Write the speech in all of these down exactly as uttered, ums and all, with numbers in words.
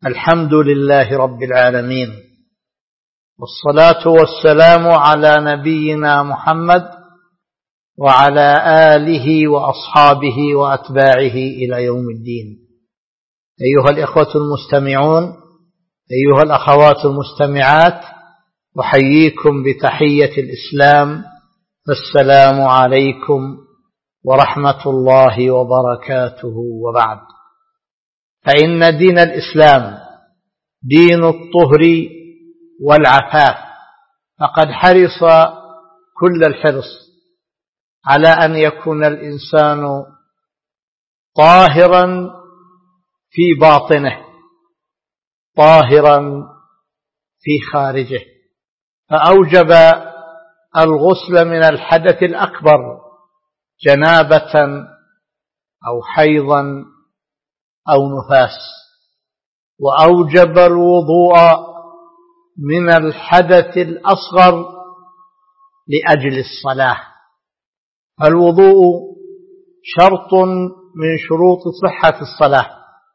الحمد لله رب العالمين، والصلاة والسلام على نبينا محمد وعلى آله وأصحابه وأتباعه إلى يوم الدين. أيها الإخوة المستمعون، أيها الأخوات المستمعات، أحييكم بتحية الإسلام، السلام عليكم ورحمة الله وبركاته. وبعد، فإن دين الإسلام دين الطهر والعفاف، فقد حرص كل الحرص على أن يكون الإنسان طاهرا في باطنه طاهرا في خارجه، فأوجب الغسل من الحدث الأكبر جنابة أو حيضا أو نفاس، وأوجب الوضوء من الحدث الأصغر لأجل الصلاة. الوضوء شرط من شروط صحة الصلاة،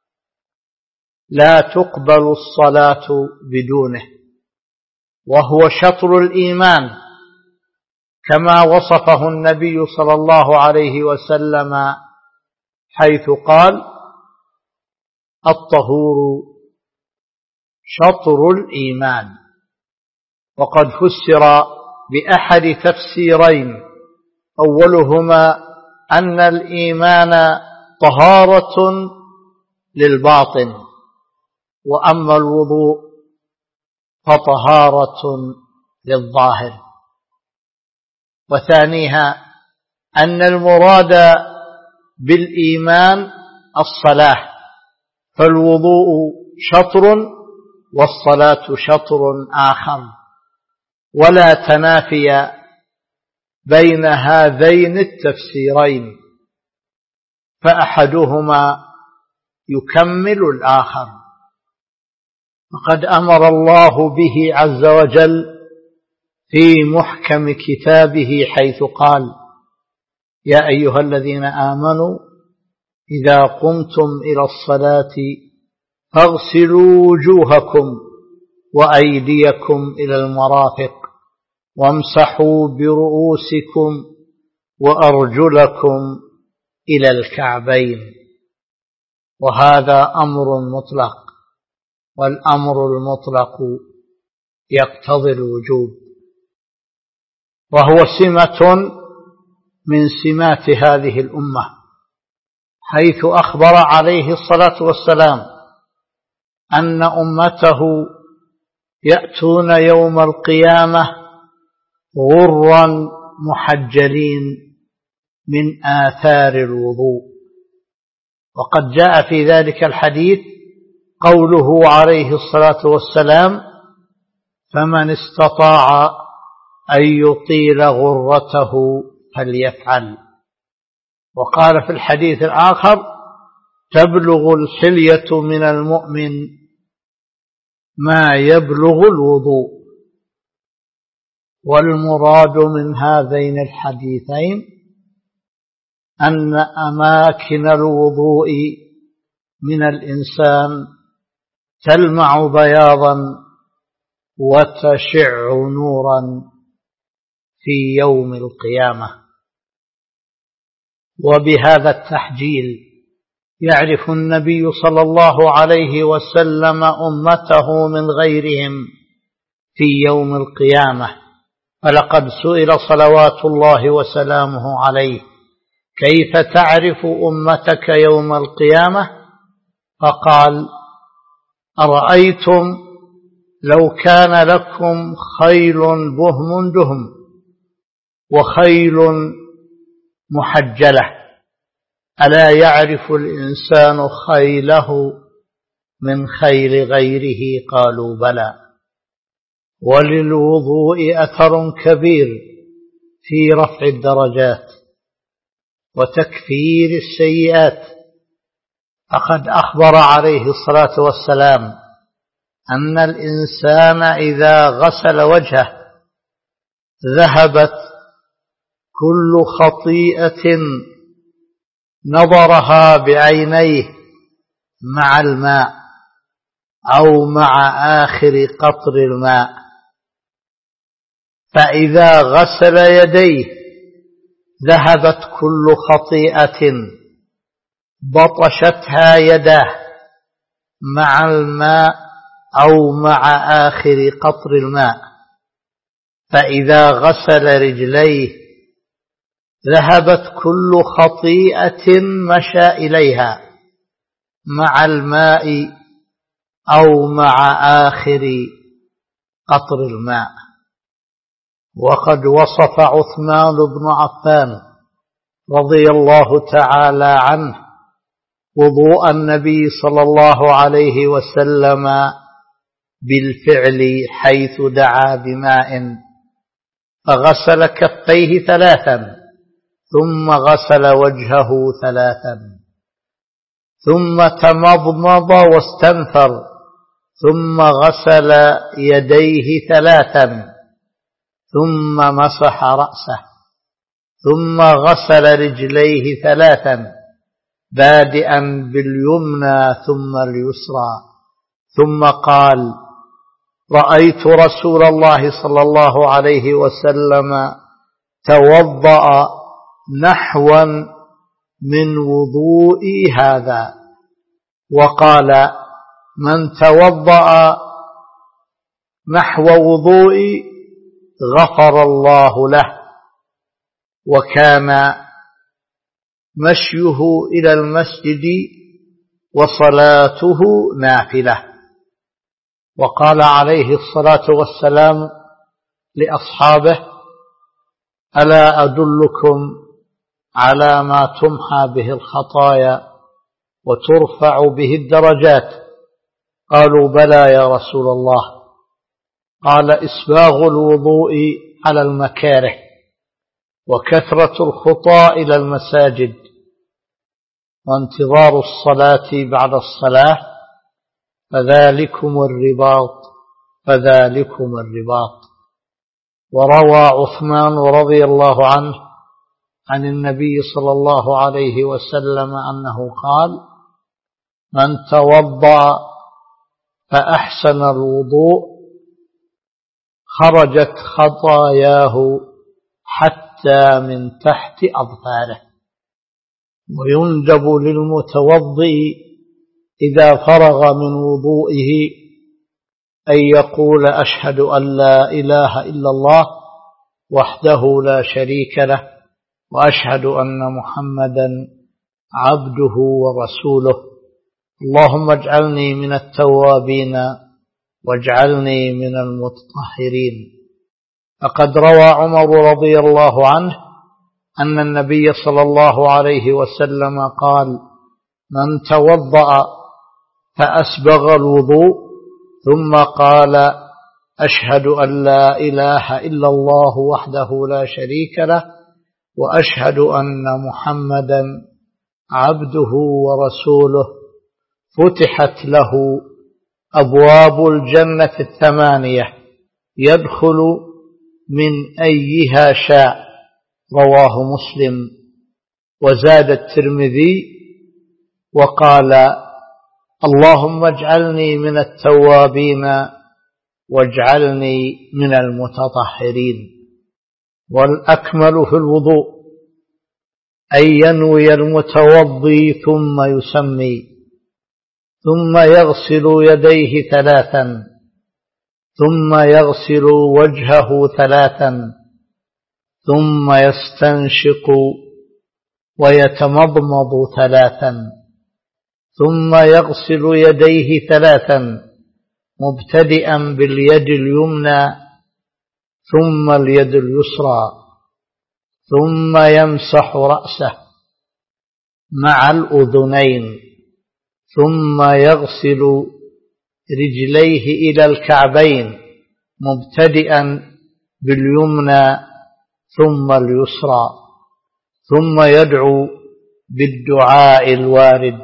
لا تقبل الصلاة بدونه، وهو شطر الإيمان كما وصفه النبي صلى الله عليه وسلم حيث قال: الطهور شطر الإيمان. وقد فسر بأحد تفسيرين، أولهما أن الإيمان طهارة للباطن، وأما الوضوء فطهارة للظاهر. وثانيها أن المراد بالإيمان الصلاة، فالوضوء شطر والصلاة شطر آخر، ولا تنافي بين هذين التفسيرين، فأحدهما يكمل الآخر. فقد أمر الله به عز وجل في محكم كتابه حيث قال: يا أيها الذين آمنوا إذا قمتم إلى الصلاة فاغسلوا وجوهكم وأيديكم إلى المرافق وامسحوا برؤوسكم وأرجلكم إلى الكعبين. وهذا أمر مطلق، والأمر المطلق يقتضي الوجوب، وهو سمة من سمات هذه الأمة، حيث أخبر عليه الصلاة والسلام أن أمته يأتون يوم القيامة غرا محجلين من آثار الوضوء. وقد جاء في ذلك الحديث قوله عليه الصلاة والسلام: فمن استطاع أن يطيل غرته فليفعل. وقال في الحديث الآخر: تبلغ الحلية من المؤمن ما يبلغ الوضوء. والمراد من هذين الحديثين أن أماكن الوضوء من الإنسان تلمع بياضا وتشع نورا في يوم القيامة. وبهذا التحجيل يعرف النبي صلى الله عليه وسلم أمته من غيرهم في يوم القيامة. فلقد سئل صلوات الله وسلامه عليه: كيف تعرف أمتك يوم القيامة؟ فقال: أرأيتم لو كان لكم خيل بهم دهم وخيل محجلة، ألا يعرف الإنسان خيله من خيل غيره؟ قالوا: بلى. وللوضوء أثر كبير في رفع الدرجات وتكفير السيئات، فقد أخبر عليه الصلاة والسلام أن الإنسان إذا غسل وجهه ذهبت كل خطيئة نظرها بعينيه مع الماء أو مع آخر قطر الماء، فإذا غسل يديه ذهبت كل خطيئة بطشتها يداه مع الماء أو مع آخر قطر الماء، فإذا غسل رجليه ذهبت كل خطيئة مشى إليها مع الماء أو مع آخر قطر الماء. وقد وصف عثمان بن عفان رضي الله تعالى عنه وضوء النبي صلى الله عليه وسلم بالفعل، حيث دعا بماء فغسل كفيه ثلاثا ثم غسل وجهه ثلاثا ثم تمضمض واستنثر ثم غسل يديه ثلاثا ثم مسح رأسه ثم غسل رجليه ثلاثا بادئا باليمنى ثم اليسرى، ثم قال: رأيت رسول الله صلى الله عليه وسلم توضأ نحوا من وضوئي هذا. وقال: من توضأ نحو وضوئي غفر الله له. وكان مشيه إلى المسجد وصلاته نافلة. وقال عليه الصلاة والسلام لأصحابه: ألا أدلكم على ما تمحى به الخطايا وترفع به الدرجات؟ قالوا: بلى يا رسول الله. قال: إسباغ الوضوء على المكاره، وكثرة الخطى إلى المساجد، وانتظار الصلاة بعد الصلاة، فذلكم الرباط فذلكم الرباط. وروى عثمان رضي الله عنه عن النبي صلى الله عليه وسلم أنه قال: من توضأ فأحسن الوضوء خرجت خطاياه حتى من تحت أظفاره. ويندب للمتوضئ إذا فرغ من وضوئه أن يقول: أشهد أن لا إله إلا الله وحده لا شريك له، وأشهد أن محمدا عبده ورسوله، اللهم اجعلني من التوابين واجعلني من المتطهرين. فقد روى عمر رضي الله عنه أن النبي صلى الله عليه وسلم قال: من توضأ فأسبغ الوضوء ثم قال: أشهد أن لا إله إلا الله وحده لا شريك له، وأشهد أن محمدا عبده ورسوله، فتحت له أبواب الجنة الثمانية يدخل من أيها شاء. رواه مسلم. وزاد الترمذي وقال: اللهم اجعلني من التوابين واجعلني من المتطهرين. والأكمل في الوضوء أن ينوي المتوضي ثم يسمي، ثم يغسل يديه ثلاثا، ثم يغسل وجهه ثلاثا، ثم يستنشق ويتمضمض ثلاثا، ثم يغسل يديه ثلاثا مبتدئا باليد اليمنى ثم اليد اليسرى، ثم يمسح رأسه مع الأذنين، ثم يغسل رجليه إلى الكعبين مبتدئا باليمنى ثم اليسرى، ثم يدعو بالدعاء الوارد.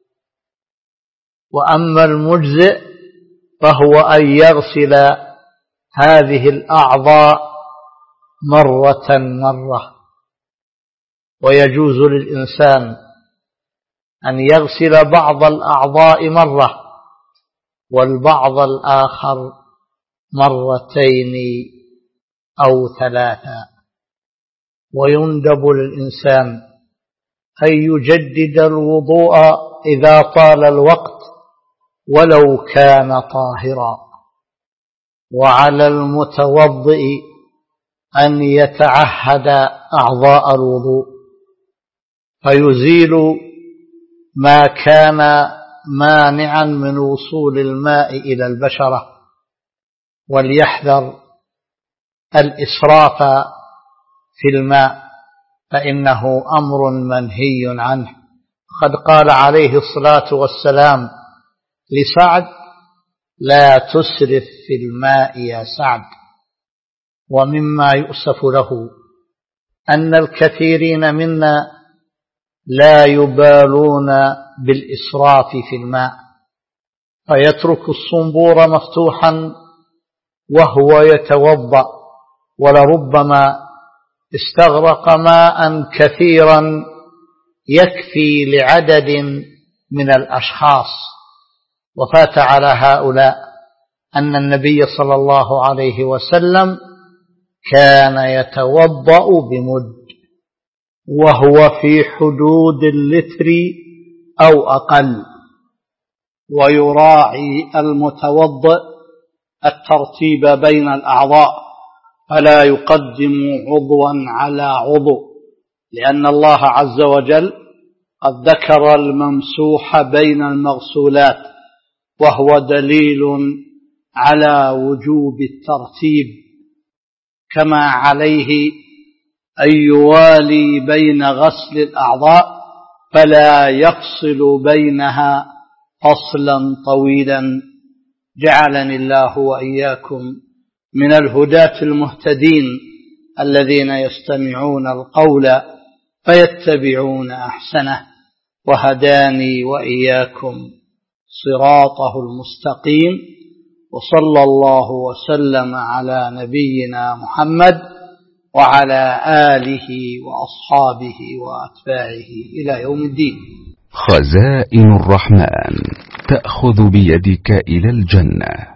وأما المجزئ فهو أن يغسل هذه الأعضاء مرة مرة. ويجوز للإنسان أن يغسل بعض الأعضاء مرة والبعض الآخر مرتين أو ثلاثا. ويندب للإنسان أن يجدد الوضوء إذا طال الوقت ولو كان طاهرا. وعلى المتوضئ أن يتعهد أعضاء الوضوء فيزيل ما كان مانعا من وصول الماء إلى البشرة، وليحذر الإسراف في الماء فإنه أمر منهي عنه. قد قال عليه الصلاة والسلام لسعد: لا تسرف في الماء يا سعد. ومما يؤسف له أن الكثيرين منا لا يبالون بالإسراف في الماء، فيترك الصنبور مفتوحا وهو يتوضأ، ولربما استغرق ماء كثيرا يكفي لعدد من الأشخاص. وفات على هؤلاء أن النبي صلى الله عليه وسلم كان يتوضأ بمد، وهو في حدود اللتر أو أقل. ويراعي المتوضئ الترتيب بين الأعضاء، فلا يقدم عضوا على عضو، لأن الله عز وجل قد ذكر الممسوح بين المغسولات، وهو دليل على وجوب الترتيب، كما عليه أن يوالي بين غسل الأعضاء فلا يفصل بينها فصلا طويلا. جعلني الله وإياكم من الهداة المهتدين الذين يستمعون القول فيتبعون أحسنه، وهداني وإياكم صراطه المستقيم. وصلى الله وسلم على نبينا محمد وعلى آله وأصحابه وأتباعه إلى يوم الدين. خزائن الرحمن تأخذ بيدك إلى الجنة.